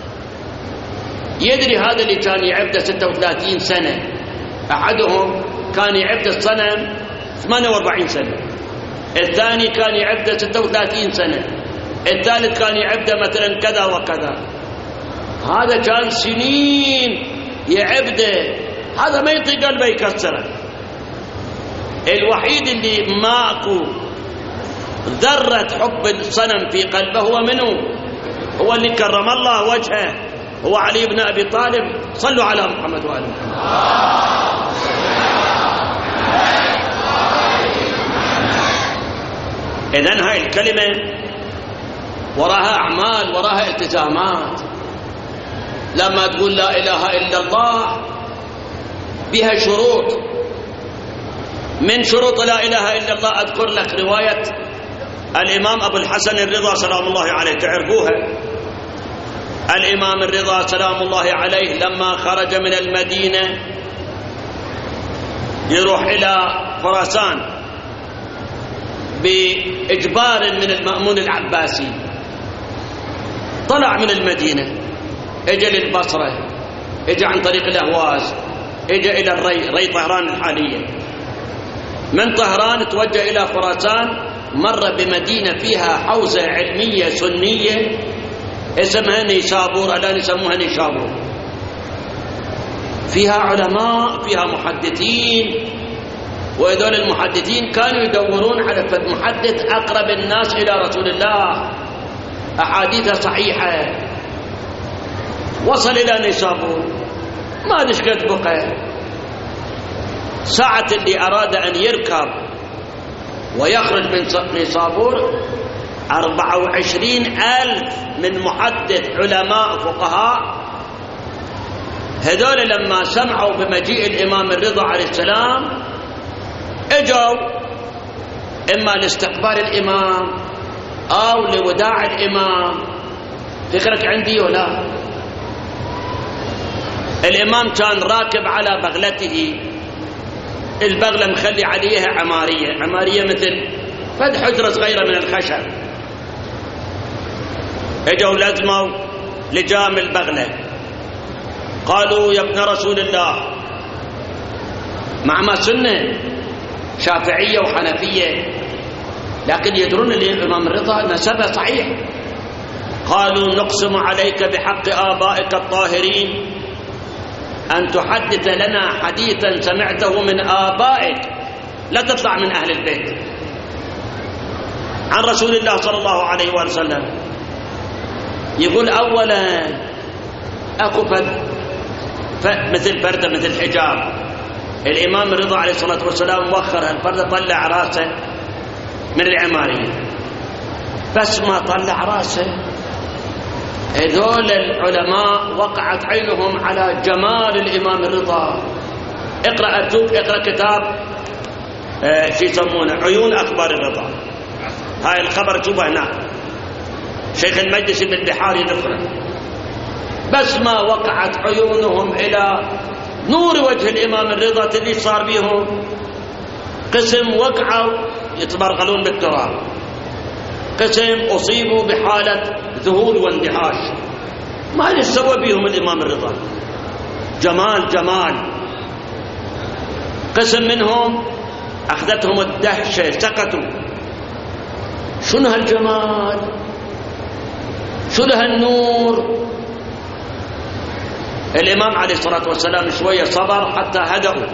يدري هذا اللي كان يعبده 36 سنة، أحدهم كان يعبد الصنم 48 سنة، الثاني كان يعبده 36 سنة، الثالث كان يعبده مثلا كذا وكذا. هذا كان سنين يعبده، هذا ما يطيق قلبه يكسره. الوحيد اللي ماكو ذرة حب الصنم في قلبه هو منه؟ هو اللي كرم الله وجهه، هو علي بن أبي طالب. صلوا على محمد وآل محمد. إذن هاي الكلمة وراها أعمال، وراها التزامات. لما تقول لا إله إلا الله بها شروط. من شروط لا إله إلا الله أذكر لك رواية الإمام أبو الحسن الرضا سلام الله عليه، تعرفوها. الإمام الرضا سلام الله عليه لما خرج من المدينة يروح إلى خراسان بإجبار من المأمون العباسي، طلع من المدينة اجى للبصرة، اجى عن طريق الأهواز، اجى إلى ري طهران الحالية. من طهران توجه إلى خراسان، مر بمدينة فيها حوزة علمية سنية اسمها نيشابور، الآن يسموها نيشابور، فيها علماء، فيها محدثين، وهذول المحدثين كانوا يدورون على محدث أقرب الناس إلى رسول الله، أحاديث صحيحة. وصل إلى نيشابور، ما أدري قد بقى، ساعة اللي أراد أن يركب ويخرج من نيشابور 24,000 من محدث علماء فقهاء. هذول لما سمعوا بمجيء الإمام الرضا عليه السلام اجوا إما لاستقبال الإمام أو لوداع الإمام. فكرك عندي ولا؟ الإمام كان راكب على بغلته، البغلة مخلي عليها عمارية مثل فد حجرة صغيرة من الخشب. اجوا لازموا لجام البغلة، قالوا يا ابن رسول الله، مع ما سنة شافعية وحنفية لكن يدرون الإمام الرضا نسبه صحيح. قالوا نقسم عليك بحق آبائك الطاهرين أن تحدث لنا حديثا سمعته من آبائك، لا تطلع من أهل البيت، عن رسول الله صلى الله عليه وسلم. يقول أولا أكو مثل فردة مثل حجاب، الإمام الرضا عليه الصلاة والسلام وخر هالفردة، طلع راسه من العمارية، بس ما طلع راسه هذول العلماء وقعت عينهم على جمال الإمام الرضا. اقرأ كتاب شو يسمونه عيون أخبار الرضا، هاي الخبر شوفه هناك، شيخ المجلس بالبحار يذكره. بس ما وقعت عيونهم إلى نور وجه الإمام الرضا اللي صار بيهم، قسم وقعوا يتبرغلون بالتراب، قسم أصيبوا بحالة ذهول واندهاش. ما اللي سوى بيهم الإمام الرضا؟ جمال. قسم منهم أخذتهم الدهشة، سكتوا. شنو هالجمال، شنو هالنور. الإمام عليه الصلاة والسلام شوية صبر حتى هدأوا،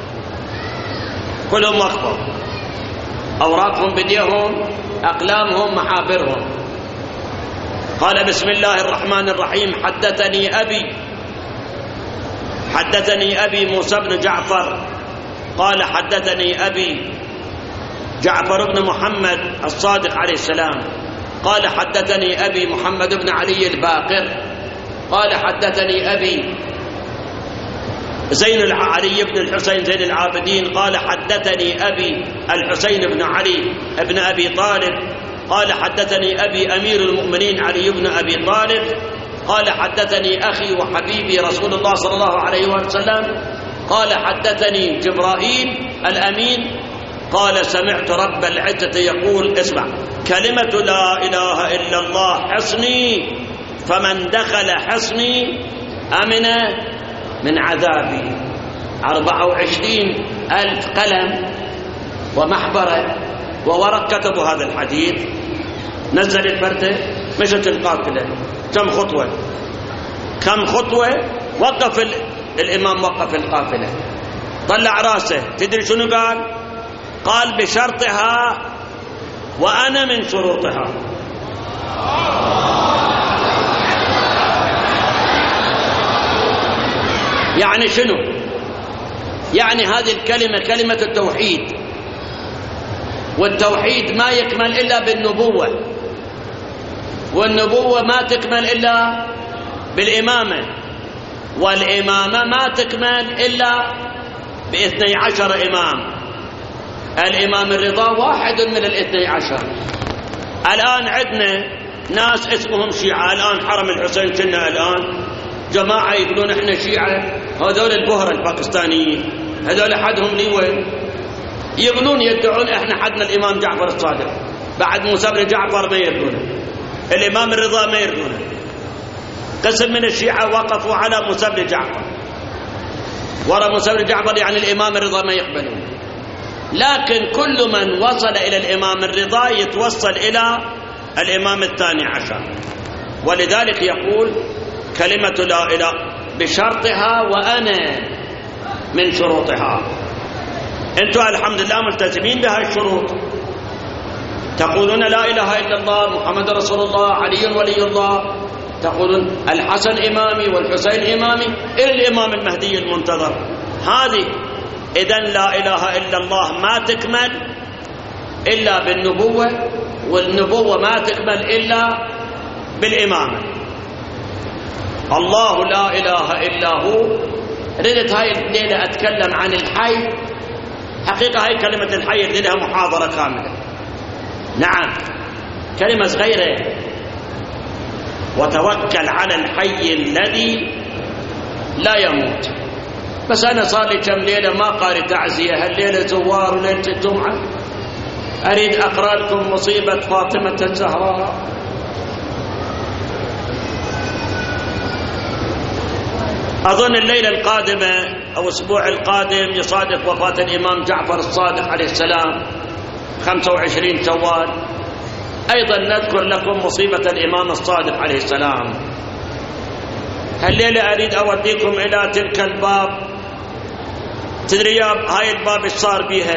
كلهم وقفوا، أوراقهم بديهم، أقلامهم محابرهم. قال بسم الله الرحمن الرحيم. حدثني أبي موسى بن جعفر قال حدثني أبي جعفر بن محمد الصادق عليه السلام قال حدثني أبي محمد بن علي الباقر قال حدثني أبي علي بن الحسين زين العابدين قال حدثني أبي الحسين بن علي بن أبي طالب قال حدثني أبي أمير المؤمنين علي بن أبي طالب قال حدثني أخي وحبيبي رسول الله صلى الله عليه وسلم قال حدثني جبرائيل الأمين قال سمعت رب العزة يقول، اسمع، كلمة لا إله إلا الله حصني، فمن دخل حصني أمن من عذابي. 24,000 قلم ومحبرة وورق كتبوا هذا الحديث. نزل الفردة، مشت القافلة، كم خطوة وقف الإمام، وقف القافلة، طلع راسه. تدري شنو قال بشرطها وأنا من شروطها. يعني شنو؟ يعني هذه الكلمة كلمة التوحيد، والتوحيد ما يكمل إلا بالنبوة، والنبوة ما تكمل إلا بالإمامة، والإمامة ما تكمل إلا ب12 إمام. الإمام الرضا واحد من ال12. الآن عندنا ناس اسمهم شيعة. الآن حرم الحسين كنا الآن جماعة يقولون احنا شيعة، هذول البهرة الباكستانيين، هذول حدهم لي وين؟ يقولون يدعون احنا حدنا الإمام جعفر الصادق، بعد موسى بن جعفر ما يردونه، الإمام الرضا ما يردونه. قسم من الشيعة وقفوا على موسى بن جعفر، ورا موسى بن جعفر يعني الإمام الرضا ما يقبلون. لكن كل من وصل إلى الإمام الرضا يتوصل إلى الإمام ال12. ولذلك يقول كلمة لا إله بشرطها وأنا من شروطها. أنتم الحمد لله ملتزمين بها الشروط، تقولون لا إله إلا الله، محمد رسول الله، علي ولي الله، تقولون الحسن إمامي والحسين إمامي إلى الإمام المهدي المنتظر. هذه إذن لا إله إلا الله ما تكمل إلا بالنبوة، والنبوة ما تكمل إلا بالإمامة. الله لا إله إلا هو. ردت هاي الليلة أتكلم عن الحي. حقيقة هاي كلمة الحي لها محاضرة كاملة. نعم كلمة صغيرة. وتوكل على الحي الذي لا يموت. بس أنا صار لي كم ليلة ما قاري تعزية، هالليلة زوار وليلة الجمعة أريد أقرأ لكم مصيبة فاطمة الزهراء. أظن الليلة القادمة أو الأسبوع القادم يصادف وفاة الإمام جعفر الصادق عليه السلام 25 شوال. أيضا نذكر لكم مصيبة الإمام الصادق عليه السلام. هالليلة أريد أوديكم إلى تلك الباب. تدري يا هاي الباب إيش صار بيها؟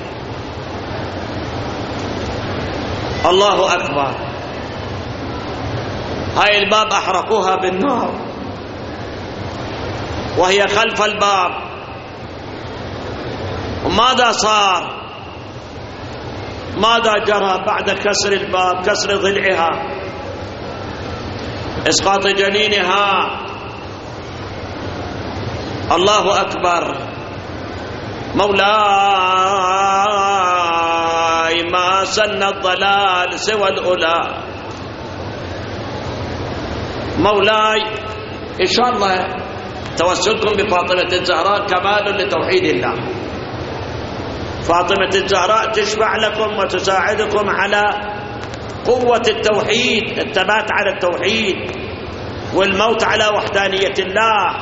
الله أكبر. هاي الباب أحرقوها بالنار وهي خلف الباب. وماذا صار؟ ماذا جرى بعد كسر الباب؟ كسر ضلعها، إسقاط جنينها. الله أكبر. مولاي ما سن الضلال سوى الأولى. مولاي إن شاء الله توسلكم بفاطمة الزهراء كمال لتوحيد الله. فاطمة الزهراء تشفع لكم وتساعدكم على قوة التوحيد، الثبات على التوحيد والموت على وحدانية الله.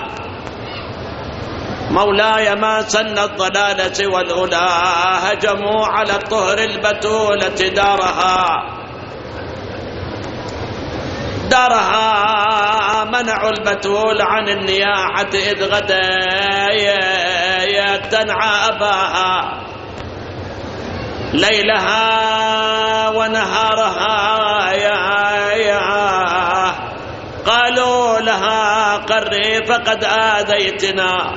مولاي ما سن الضلال سوى الأولى، هجموا على الطهر البتولة دارها منعوا البتول عن النياحة إذ غدا تنعى أباها ليلها ونهارها قالوا لها قري فقد آذيتنا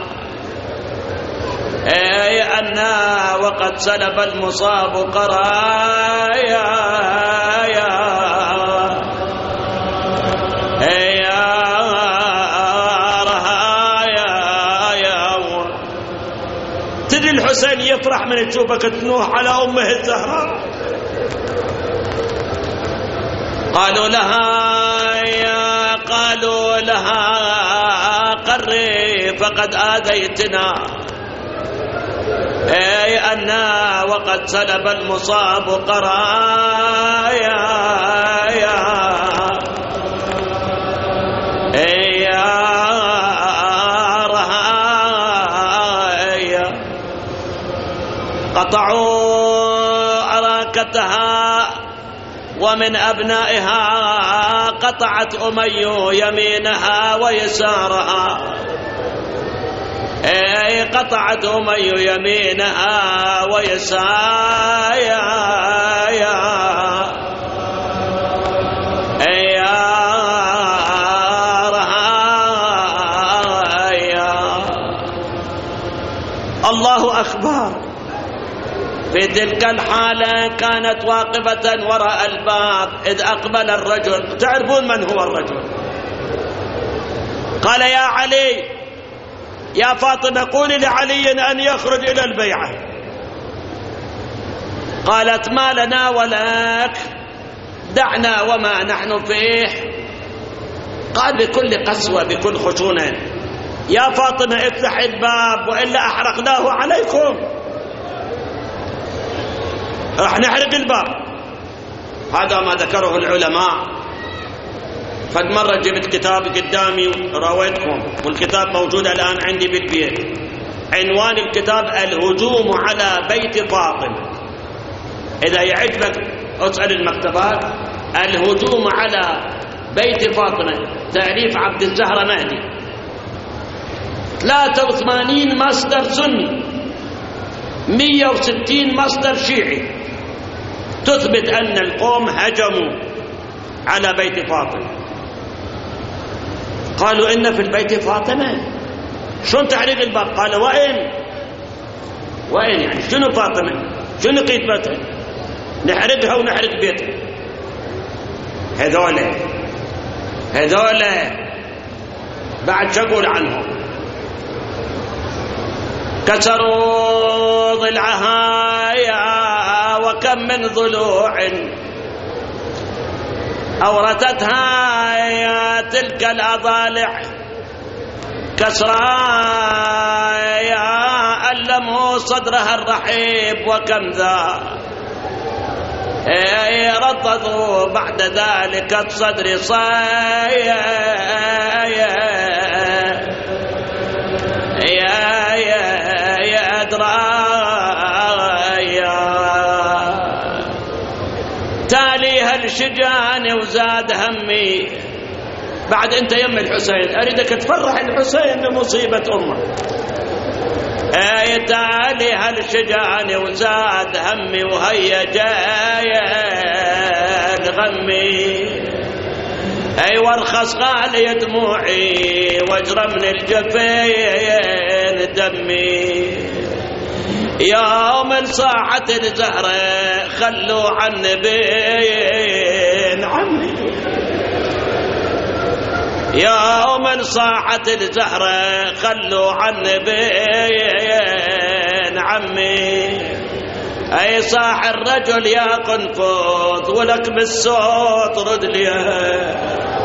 أنا وقد سلب المصاب قرايا تدري الحسين يفرح من تشوفك تنوح على أمه الزهراء. قالوا لها قري فقد آذيتنا أنا وقد سلب المصاب قرايا قطعوا أراكتها ومن أبنائها قطعت أمي يمينها ويسارها قطعت أمي يمينها ويسارها الله أكبر. في تلك الحالة كانت واقفة وراء الباب إذ أقبل الرجل. تعرفون من هو الرجل؟ قال يا علي يا فاطمة قولي لعلي أن يخرج إلى البيعة. قالت ما لنا ولك، دعنا وما نحن فيه. قال بكل قسوة بكل خشونة يا فاطمة افتح الباب وإلا أحرقناه عليكم، راح نحرق الباب. هذا ما ذكره العلماء. قد مرة جبت كتاب قدامي وراويتكم، والكتاب موجود الآن عندي بالبيت. عنوان الكتاب الهجوم على بيت فاطمة. إذا يعجبك اسأل المكتبات. الهجوم على بيت فاطمة، تأليف عبد الزهرة مهدي. 83 مصدر سني، 160 مصدر شيعي تثبت أن القوم هجموا على بيت فاطمة. قالوا إن في البيت فاطمة، شلون تحريق الباب؟ قال وين يعني شنو فاطمة؟ شنو قيمتها؟ نحرقها ونحرق بيتها. هذول بعد شقول عنهم كسروا ضلعها وكم من ضلوع أورثتها تلك الأضالع كسرى ألموا صدرها الرحيب وكم ذا رضضوا بعد ذلك الصدر يا أدرايا تاليها الشجان وزاد همي. بعد انت يم الحسين اريدك تفرح الحسين بمصيبة امه. تاليها الشجان وزاد همي وهي جاية غمي. وارخص غالي دموعي واجرى من الجفين دمي. يوم صاحت الزهرة خلوا عن بين عمي. يوم صاحت الزهرة خلوا عن بين عمي. صاح الرجل يا قنفذ ولك بالصوت رد ليها.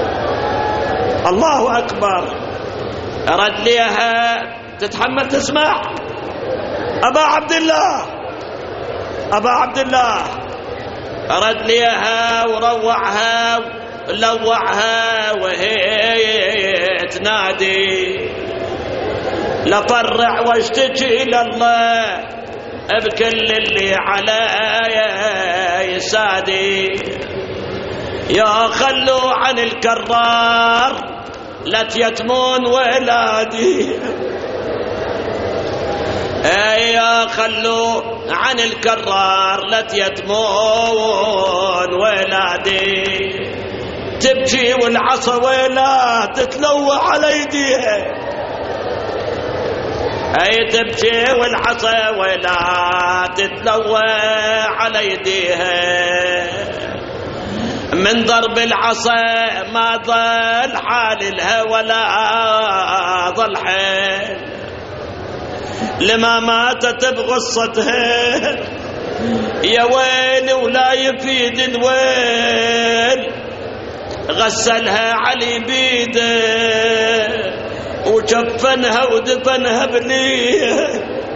الله أكبر. رد ليها تتحمل تسمع. أبا عبد الله رد ليها وروعها لوعها وهي تنادي لفرع واشتكي لله بكل اللي علي يسادي. يا خلوا عن الكرار لا تيتمون ولادي. يا خلوا عن الكرار لا تيتمون ولادي. تبكي والعصا ولا تتلوى على يديها. تبكي والعصا ولا تتلوى على يديها. من ضرب العصا ما ضل حال لها ولا ضل حال. لما ماتت بغصتها يا ويل ولا يفيد الويل. غسلها علي بيده وكفنها ودفنها بنيه.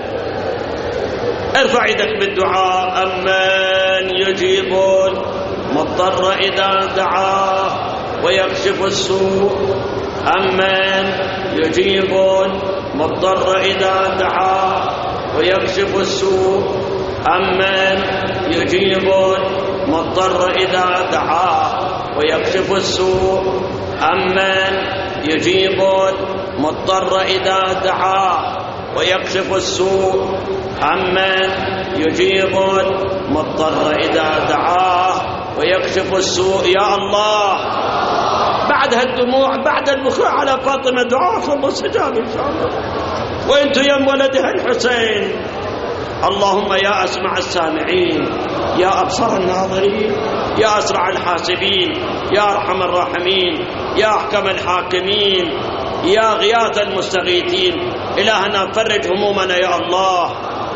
ارفع يدك بالدعاء. أمن يجيب المضطر إذا دعاه ويكشف السوء. أمن يجيب المضطر إذا دعاه ويكشف السوء. أمن يجيب المضطر إذا دعاه ويكشف السوء. أمن يجيب المضطر إذا دعاه ويكشف السوء. أمن يجيب المضطر إذا دعاه ويكشف السوء. يا الله بعد هالدموع بعد البكاء على فاطمة دعاءكم مستجاب إن شاء الله. وانتم يم ولدها الحسين. اللهم يا أسمع السامعين، يا أبصر الناظرين، يا أسرع الحاسبين، يا أرحم الراحمين، يا أحكم الحاكمين، يا غياث المستغيثين. إلهنا فرج همومنا يا الله،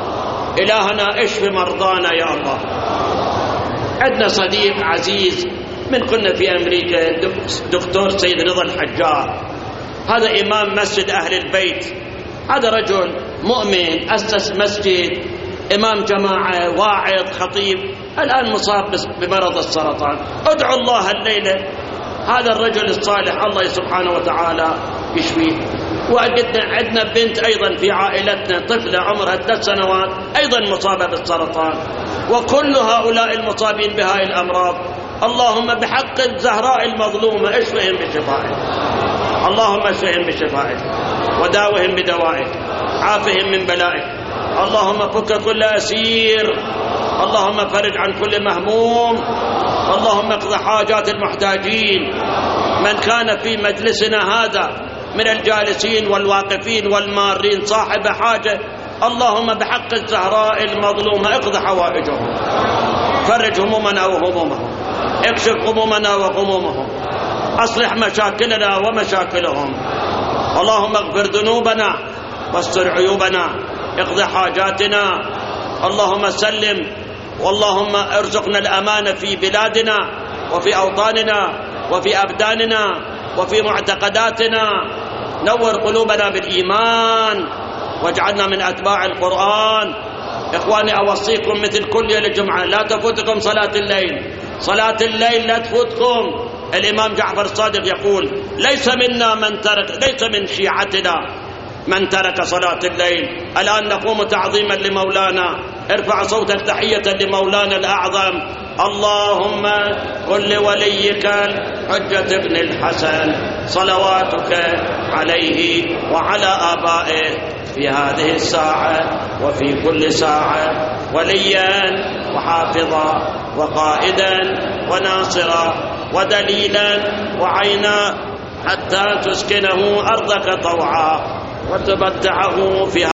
إلهنا اشف مرضانا يا الله. عندنا صديق عزيز من كنا في أمريكا، دكتور سيد رضا الحجار، هذا إمام مسجد أهل البيت، هذا رجل مؤمن أسس مسجد، إمام جماعة، واعظ، خطيب، الآن مصاب بمرض السرطان. ادعوا الله الليلة هذا الرجل الصالح الله سبحانه وتعالى يشفيه. وعندنا بنت أيضا في عائلتنا، طفلة عمرها 3 سنوات أيضا مصابة بالسرطان. وكل هؤلاء المصابين بهذه الأمراض اللهم بحق الزهراء المظلومة اشفهم بشفائك، اللهم اشفهم بشفائك وداوهم بدوائك، عافهم من بلائك. اللهم فك كل أسير، اللهم فرج عن كل مهموم، اللهم اقض حاجات المحتاجين. من كان في مجلسنا هذا من الجالسين والواقفين والمارين صاحب حاجة، اللهم بحق الزهراء المظلومة اقض حوائجهم، فرج همومنا وهمومهم، اكشف همومنا وغمومهم، أصلح مشاكلنا ومشاكلهم. اللهم اغفر ذنوبنا واستر عيوبنا، اقض حاجاتنا. اللهم سلم، واللهم ارزقنا الأمان في بلادنا وفي أوطاننا وفي أبداننا وفي معتقداتنا. نور قلوبنا بالإيمان واجعلنا من أتباع القرآن. إخواني أوصيكم مثل كل يوم الجمعة لا تفوتكم صلاة الليل، صلاة الليل لا تفوتكم. الإمام جعفر الصادق يقول ليس منا من ترك، ليس من شيعتنا من ترك صلاة الليل. الآن نقوم تعظيما لمولانا، ارفع صوتك تحية لمولانا الأعظم. اللهم قل لوليك حجة ابن الحسن صلواتك عليه وعلى آبائه في هذه الساعة وفي كل ساعة وليا وحافظا وقائدا وناصرا ودليلا وعينا، حتى تسكنه أرضك طوعا وتمتعه فيها